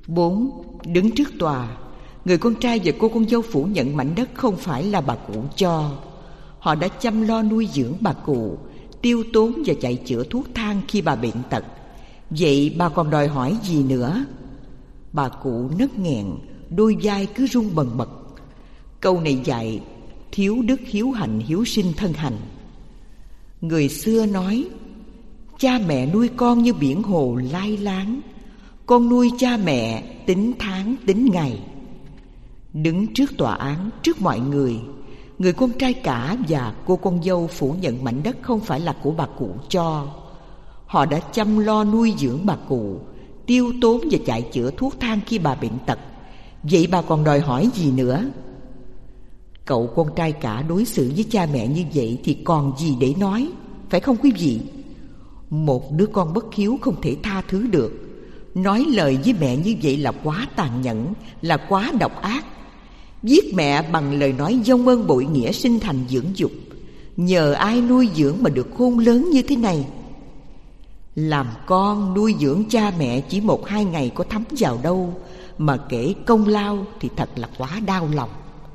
4. Đứng trước tòa, người con trai và cô con dâu phủ nhận mảnh đất không phải là bà cụ cho. Họ đã chăm lo nuôi dưỡng bà cụ, tiêu tốn và chạy chữa thuốc thang khi bà bệnh tật. Vậy bà còn đòi hỏi gì nữa? Bà cụ nấc nghẹn, đôi vai cứ run bần bật. Câu này dạy thiếu đức hiếu hạnh hiếu sinh thân hành. Người xưa nói, cha mẹ nuôi con như biển hồ lai láng, con nuôi cha mẹ tính tháng tính ngày. Đứng trước tòa án, trước mọi người, người con trai cả và cô con dâu phủ nhận mảnh đất không phải là của bà cụ cho. Họ đã chăm lo nuôi dưỡng bà cụ, tiêu tốn và chạy chữa thuốc thang khi bà bệnh tật. Vậy bà còn đòi hỏi gì nữa? Cậu con trai cả đối xử với cha mẹ như vậy thì còn gì để nói, phải không quý vị? Một đứa con bất hiếu không thể tha thứ được. Nói lời với mẹ như vậy là quá tàn nhẫn, là quá độc ác. Giết mẹ bằng lời nói vong ơn bội nghĩa sinh thành dưỡng dục. Nhờ ai nuôi dưỡng mà được khôn lớn như thế này? Làm con nuôi dưỡng cha mẹ chỉ 1-2 ngày có thấm vào đâu, mà kể công lao thì thật là quá đau lòng.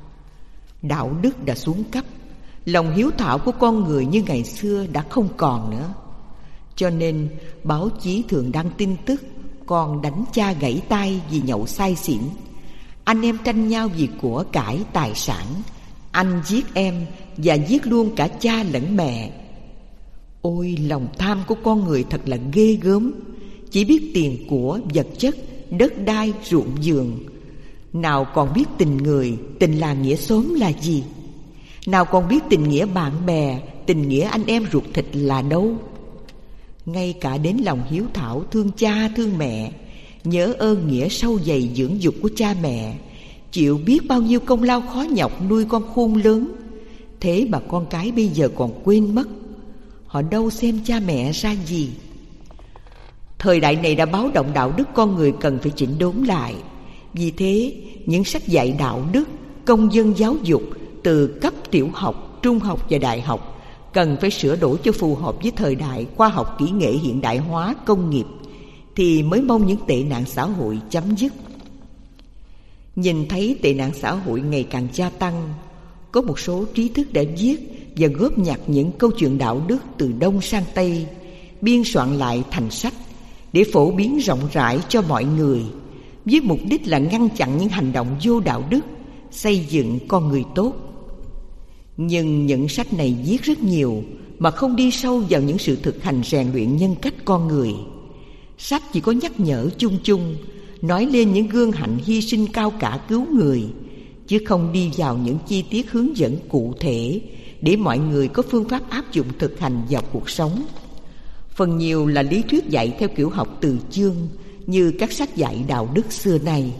Đạo đức đã xuống cấp, lòng hiếu thảo của con người như ngày xưa đã không còn nữa. Cho nên báo chí thường đăng tin tức con đánh cha gãy tay vì nhậu say xỉn, anh em tranh nhau vì của cải tài sản, anh giết em và giết luôn cả cha lẫn mẹ. Ôi, lòng tham của con người thật là ghê gớm, chỉ biết tiền của, vật chất, đất đai, ruộng vườn. Nào còn biết tình người, tình làng nghĩa xóm là gì? Nào còn biết tình nghĩa bạn bè, tình nghĩa anh em ruột thịt là đâu? Ngay cả đến lòng hiếu thảo thương cha thương mẹ, nhớ ơn nghĩa sâu dày dưỡng dục của cha mẹ, chịu biết bao nhiêu công lao khó nhọc nuôi con khôn lớn, thế mà con cái bây giờ còn quên mất. Họ đâu xem cha mẹ ra gì. Thời đại này đã báo động đạo đức con người cần phải chỉnh đốn lại. Vì thế, những sách dạy đạo đức, công dân giáo dục từ cấp tiểu học, trung học và đại học cần phải sửa đổi cho phù hợp với thời đại khoa học kỹ nghệ hiện đại hóa công nghiệp, thì mới mong những tệ nạn xã hội chấm dứt. Nhìn thấy tệ nạn xã hội ngày càng gia tăng, có một số trí thức đã viết và góp nhặt những câu chuyện đạo đức từ Đông sang Tây, biên soạn lại thành sách để phổ biến rộng rãi cho mọi người, với mục đích là ngăn chặn những hành động vô đạo đức, xây dựng con người tốt. Nhưng những sách này viết rất nhiều mà không đi sâu vào những sự thực hành rèn luyện nhân cách con người. Sách chỉ có nhắc nhở chung chung, nói lên những gương hạnh hy sinh cao cả cứu người, chứ không đi vào những chi tiết hướng dẫn cụ thể để mọi người có phương pháp áp dụng thực hành vào cuộc sống. Phần nhiều là lý thuyết dạy theo kiểu học từ chương, như các sách dạy đạo đức xưa nay.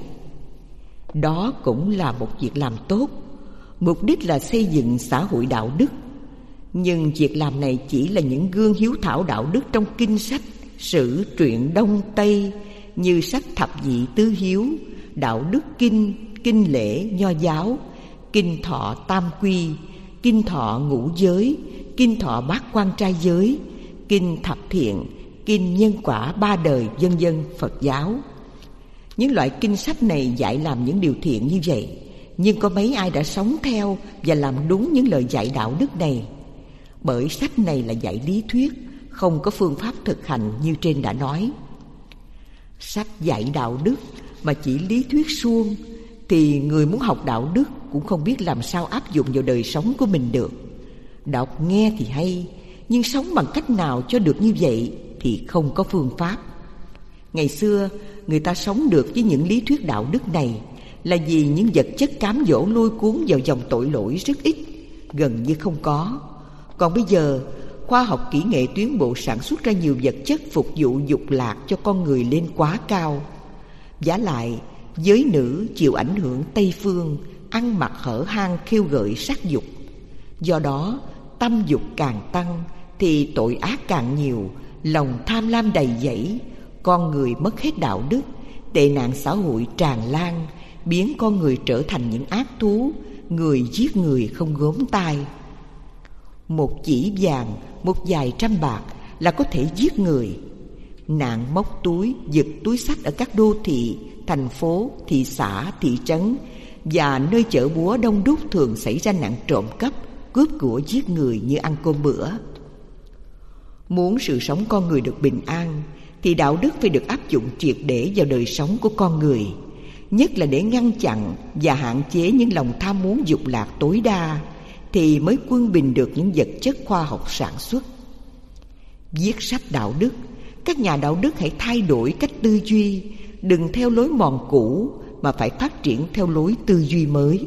Đó cũng là một việc làm tốt, mục đích là xây dựng xã hội đạo đức. Nhưng việc làm này chỉ là những gương hiếu thảo đạo đức trong kinh sách, sử truyện Đông Tây, như sách Thập Dị Tứ Hiếu, Đạo Đức Kinh, Kinh Lễ Nho Giáo, Kinh Thọ Tam Quy, Kinh Thọ Ngũ Giới, Kinh Thọ Bát Quan Trai Giới, Kinh Thập Thiện, Kinh Nhân Quả Ba Đời, vân vân Phật giáo. Những loại kinh sách này dạy làm những điều thiện như vậy, nhưng có mấy ai đã sống theo và làm đúng những lời dạy đạo đức này? Bởi sách này là dạy lý thuyết, không có phương pháp thực hành như trên đã nói. Sách dạy đạo đức mà chỉ lý thuyết suông thì người muốn học đạo đức cũng không biết làm sao áp dụng vào đời sống của mình được. Đọc nghe thì hay, nhưng sống bằng cách nào cho được như vậy thì không có phương pháp. Ngày xưa người ta sống được với những lý thuyết đạo đức này là vì những vật chất cám dỗ lôi cuốn vào dòng tội lỗi rất ít, gần như không có. Còn bây giờ khoa học kỹ nghệ tiến bộ sản xuất ra nhiều vật chất phục vụ dục lạc cho con người lên quá cao. Vả lại, giới nữ chịu ảnh hưởng Tây phương, ăn mặc hở hang khiêu gợi sắc dục. Do đó, tâm dục càng tăng thì tội ác càng nhiều, lòng tham lam đầy dẫy, con người mất hết đạo đức, tệ nạn xã hội tràn lan, biến con người trở thành những ác thú, người giết người không gớm tai. Một chỉ vàng, một vài trăm bạc là có thể giết người. Nạn móc túi, giật túi xách ở các đô thị, thành phố, thị xã, thị trấn và nơi chợ búa đông đúc thường xảy ra nạn trộm cắp, cướp của, giết người như ăn cơm bữa. Muốn sự sống con người được bình an thì đạo đức phải được áp dụng triệt để vào đời sống của con người, nhất là để ngăn chặn và hạn chế những lòng tham muốn dục lạc tối đa, thì mới quân bình được những vật chất khoa học sản xuất. Viết sách đạo đức, các nhà đạo đức hãy thay đổi cách tư duy, đừng theo lối mòn cũ mà phải phát triển theo lối tư duy mới.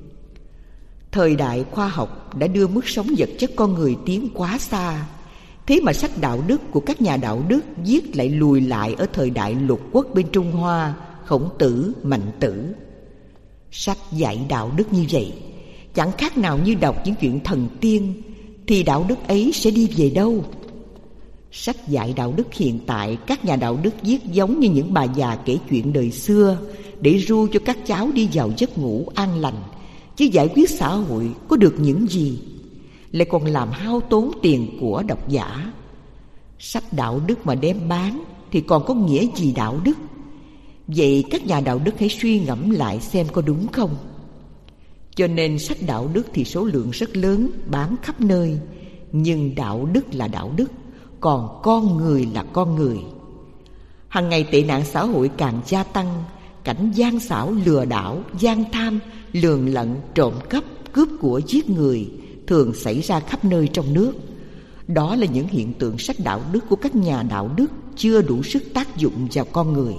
Thời đại khoa học đã đưa mức sống vật chất con người tiến quá xa, thế mà sách đạo đức của các nhà đạo đức viết lại lùi lại ở thời đại lục quốc bên Trung Hoa, Khổng Tử, Mạnh Tử. Sách dạy đạo đức như vậy chẳng khác nào như đọc những chuyện thần tiên, thì đạo đức ấy sẽ đi về đâu? Sách dạy đạo đức hiện tại các nhà đạo đức viết giống như những bà già kể chuyện đời xưa để ru cho các cháu đi vào giấc ngủ an lành, chứ giải quyết xã hội có được những gì, lại còn làm hao tốn tiền của độc giả. Sách đạo đức mà đem bán thì còn có nghĩa gì đạo đức? Vậy các nhà đạo đức hãy suy ngẫm lại xem có đúng không. Cho nên sách đạo đức thì số lượng rất lớn, bán khắp nơi, nhưng đạo đức là đạo đức, còn con người là con người. Hằng ngày tệ nạn xã hội càng gia tăng, cảnh gian xảo, lừa đảo, gian tham, lường lận, trộm cắp, cướp của, giết người thường xảy ra khắp nơi trong nước. Đó là những hiện tượng sách đạo đức của các nhà đạo đức chưa đủ sức tác dụng vào con người.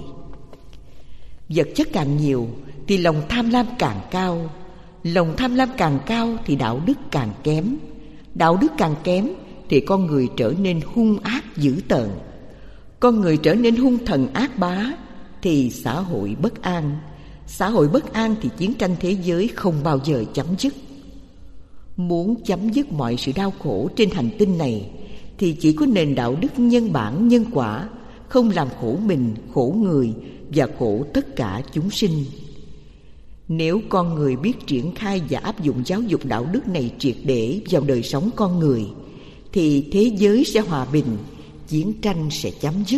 Vật chất càng nhiều thì lòng tham lam càng cao, lòng tham lam càng cao thì đạo đức càng kém, đạo đức càng kém thì con người trở nên hung ác dữ tợn. Con người trở nên hung thần ác bá thì xã hội bất an. Xã hội bất an thì chiến tranh thế giới không bao giờ chấm dứt. Muốn chấm dứt mọi sự đau khổ trên hành tinh này thì chỉ có nền đạo đức nhân bản nhân quả, không làm khổ mình, khổ người và khổ tất cả chúng sinh. Nếu con người biết triển khai và áp dụng giáo dục đạo đức này triệt để vào đời sống con người thì thế giới sẽ hòa bình, chiến tranh sẽ chấm dứt.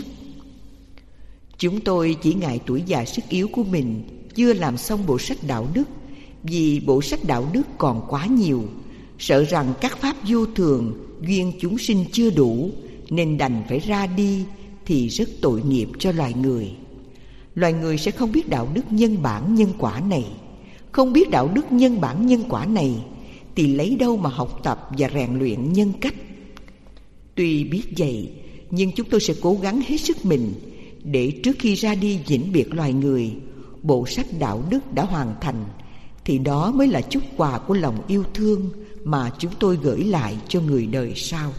Chúng tôi chỉ ngại tuổi già sức yếu của mình chưa làm xong bộ sách đạo đức, vì bộ sách đạo đức còn quá nhiều, sợ rằng các pháp vô thường, duyên chúng sinh chưa đủ, nên đành phải ra đi thì rất tội nghiệp cho loài người. Loài người sẽ không biết đạo đức nhân bản nhân quả này. Không biết đạo đức nhân bản nhân quả này thì lấy đâu mà học tập và rèn luyện nhân cách. Tuy biết vậy, nhưng chúng tôi sẽ cố gắng hết sức mình để trước khi ra đi vĩnh biệt loài người, bộ sách đạo đức đã hoàn thành, thì đó mới là chút quà của lòng yêu thương mà chúng tôi gửi lại cho người đời sau.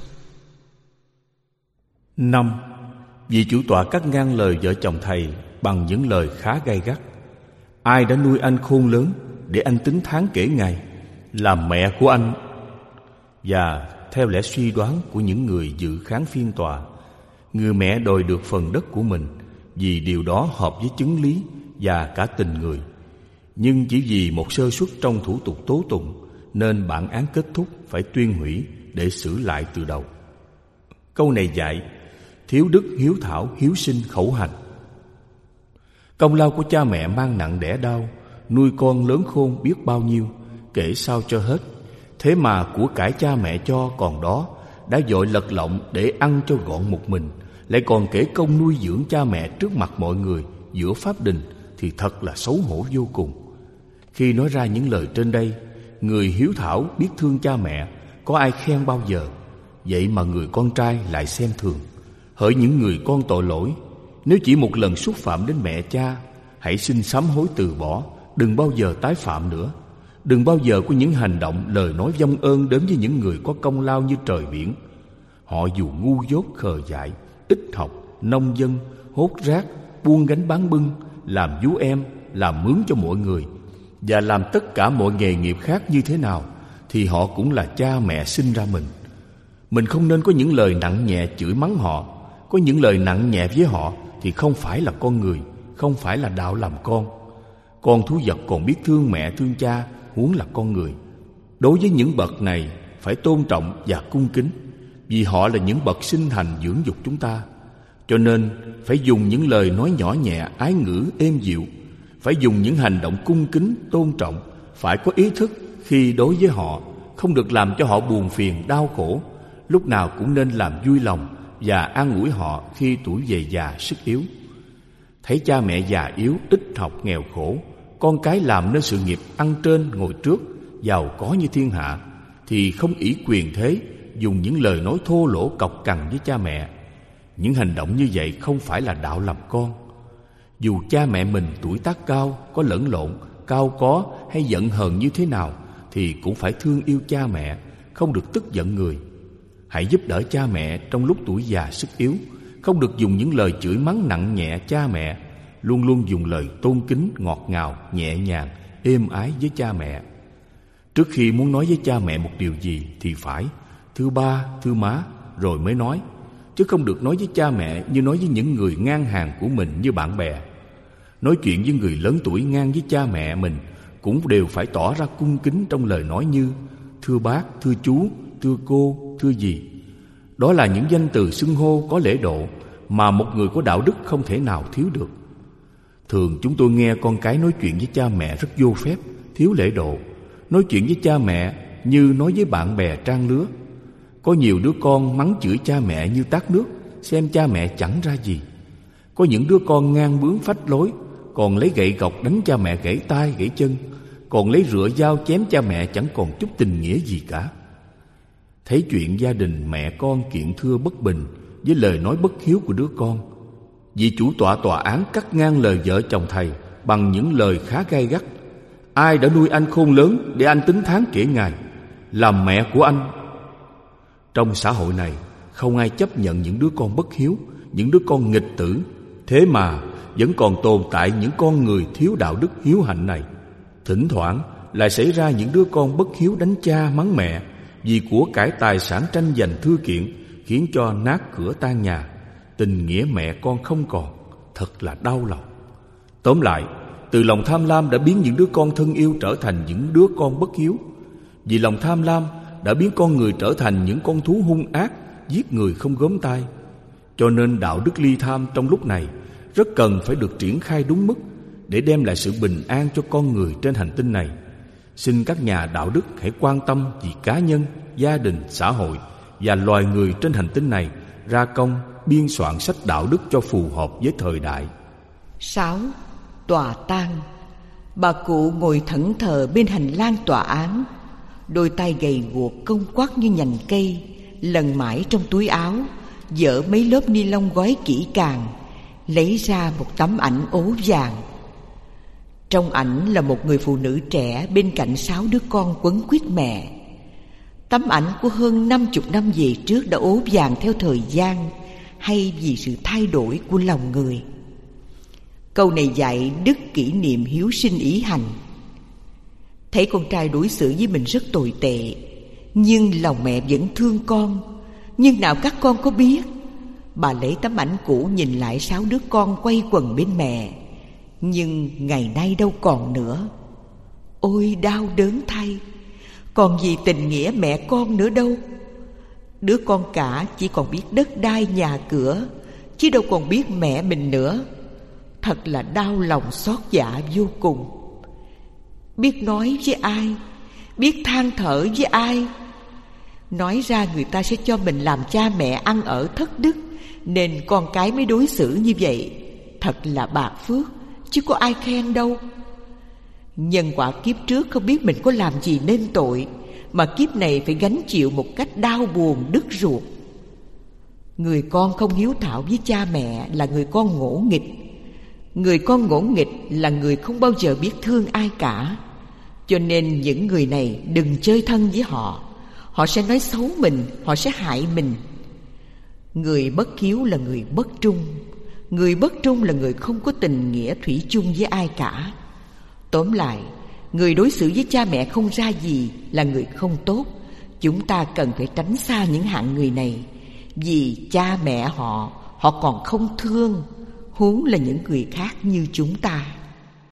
5. Vị chủ tọa cắt ngang lời vợ chồng thầy bằng những lời khá gay gắt. Ai đã nuôi anh khôn lớn để anh tính tháng kể ngày, làm mẹ của anh? Và theo lẽ suy đoán của những người dự khán phiên tòa, người mẹ đòi được phần đất của mình vì điều đó hợp với chứng lý và cả tình người. Nhưng chỉ vì một sơ suất trong thủ tục tố tụng nên bản án kết thúc phải tuyên hủy để xử lại từ đầu. Câu này dạy thiếu đức hiếu thảo, hiếu sinh khẩu hành. Công lao của cha mẹ mang nặng đẻ đau, nuôi con lớn khôn biết bao nhiêu, kể sao cho hết. Thế mà của cải cha mẹ cho còn đó, đã vội lật lọng để ăn cho gọn một mình, lại còn kể công nuôi dưỡng cha mẹ trước mặt mọi người giữa pháp đình, thì thật là xấu hổ vô cùng. Khi nói ra những lời trên đây, người hiếu thảo biết thương cha mẹ có ai khen bao giờ, vậy mà người con trai lại xem thường. Hỡi những người con tội lỗi, nếu chỉ một lần xúc phạm đến mẹ cha, hãy xin sám hối từ bỏ, đừng bao giờ tái phạm nữa. Đừng bao giờ có những hành động, lời nói vong ơn đến với những người có công lao như trời biển. Họ dù ngu dốt khờ dại, ít học, nông dân, hốt rác, buôn gánh bán bưng, làm vú em, làm mướn cho mọi người, và làm tất cả mọi nghề nghiệp khác như thế nào, thì họ cũng là cha mẹ sinh ra mình. Mình không nên có những lời nặng nhẹ chửi mắng họ. Có những lời nặng nhẹ với họ thì không phải là con người, không phải là đạo làm con. Con thú vật còn biết thương mẹ thương cha, huống là con người. Đối với những bậc này phải tôn trọng và cung kính, vì họ là những bậc sinh thành dưỡng dục chúng ta. Cho nên phải dùng những lời nói nhỏ nhẹ, ái ngữ, êm dịu. Phải dùng những hành động cung kính, tôn trọng. Phải có ý thức khi đối với họ, không được làm cho họ buồn phiền, đau khổ. Lúc nào cũng nên làm vui lòng và an ủi họ khi tuổi về già sức yếu. Thấy cha mẹ già yếu, ít học, nghèo khổ, con cái làm nên sự nghiệp ăn trên ngồi trước, giàu có như thiên hạ, thì không ỷ quyền thế, dùng những lời nói thô lỗ cọc cằn với cha mẹ. Những hành động như vậy không phải là đạo làm con. Dù cha mẹ mình tuổi tác cao, có lẫn lộn, cao có hay giận hờn như thế nào, thì cũng phải thương yêu cha mẹ, không được tức giận người. Hãy giúp đỡ cha mẹ trong lúc tuổi già sức yếu, không được dùng những lời chửi mắng nặng nhẹ cha mẹ. Luôn luôn dùng lời tôn kính, ngọt ngào, nhẹ nhàng, êm ái với cha mẹ. Trước khi muốn nói với cha mẹ một điều gì thì phải thưa ba, thưa má rồi mới nói, chứ không được nói với cha mẹ như nói với những người ngang hàng của mình như bạn bè. Nói chuyện với người lớn tuổi ngang với cha mẹ mình cũng đều phải tỏ ra cung kính trong lời nói như thưa bác, thưa chú, thưa cô, thưa dì. Đó là những danh từ xưng hô có lễ độ mà một người có đạo đức không thể nào thiếu được. Thường chúng tôi nghe con cái nói chuyện với cha mẹ rất vô phép, thiếu lễ độ. Nói chuyện với cha mẹ như nói với bạn bè trang lứa. Có nhiều đứa con mắng chửi cha mẹ như tát nước, xem cha mẹ chẳng ra gì. Có những đứa con ngang bướng phách lối, còn lấy gậy gộc đánh cha mẹ gãy tay gãy chân, còn lấy rựa dao chém cha mẹ chẳng còn chút tình nghĩa gì cả. Thấy chuyện gia đình mẹ con kiện thưa bất bình với lời nói bất hiếu của đứa con, vị chủ tọa tòa án cắt ngang lời vợ chồng thầy bằng những lời khá gay gắt. Ai đã nuôi anh khôn lớn để anh tính tháng kể ngày, làm mẹ của anh? Trong xã hội này không ai chấp nhận những đứa con bất hiếu, những đứa con nghịch tử. Thế mà vẫn còn tồn tại những con người thiếu đạo đức hiếu hạnh này. Thỉnh thoảng lại xảy ra những đứa con bất hiếu đánh cha mắng mẹ vì của cải tài sản tranh giành thư kiện, khiến cho nát cửa tan nhà. Tình nghĩa mẹ con không còn, thật là đau lòng. Tóm lại, từ lòng tham lam đã biến những đứa con thân yêu trở thành những đứa con bất hiếu. Vì lòng tham lam đã biến con người trở thành những con thú hung ác, giết người không gớm tay. Cho nên đạo đức ly tham trong lúc này rất cần phải được triển khai đúng mức để đem lại sự bình an cho con người trên hành tinh này. Xin các nhà đạo đức hãy quan tâm vì cá nhân, gia đình, xã hội và loài người trên hành tinh này, ra công biên soạn sách đạo đức cho phù hợp với thời đại. 6. Tòa tang. Bà cụ ngồi thẫn thờ bên hành lang tòa án, đôi tay gầy guộc cong quắt như nhành cây, lần mãi trong túi áo, dỡ mấy lớp ni lông gói kỹ càng, lấy ra một tấm ảnh ố vàng. Trong ảnh là một người phụ nữ trẻ bên cạnh 6 đứa con quấn quýt mẹ. Tấm ảnh của hơn 50 năm về trước đã ố vàng theo thời gian, hay vì sự thay đổi của lòng người. Câu này dạy đức kỷ niệm hiếu sinh ý hành. Thấy con trai đối xử với mình rất tồi tệ, nhưng lòng mẹ vẫn thương con. Nhưng nào các con có biết, bà lấy tấm ảnh cũ nhìn lại 6 đứa con quay quần bên mẹ, nhưng ngày nay đâu còn nữa. Ôi đau đớn thay, còn gì tình nghĩa mẹ con nữa đâu. Đứa con cả chỉ còn biết đất đai nhà cửa, chứ đâu còn biết mẹ mình nữa. Thật là đau lòng xót dạ vô cùng. Biết nói với ai, biết than thở với ai. Nói ra người ta sẽ cho mình làm cha mẹ ăn ở thất đức, nên con cái mới đối xử như vậy. Thật là bạc phước, chứ có ai khen đâu. Nhân quả kiếp trước không biết mình có làm gì nên tội, mà kiếp này phải gánh chịu một cách đau buồn đứt ruột. Người con không hiếu thảo với cha mẹ là người con ngỗ nghịch. Người con ngỗ nghịch là người không bao giờ biết thương ai cả. Cho nên những người này đừng chơi thân với họ. Họ sẽ nói xấu mình, họ sẽ hại mình. Người bất hiếu là người bất trung. Người bất trung là người không có tình nghĩa thủy chung với ai cả. Tóm lại, người đối xử với cha mẹ không ra gì là người không tốt. Chúng ta cần phải tránh xa những hạng người này, vì cha mẹ họ còn không thương, huống là những người khác như chúng ta.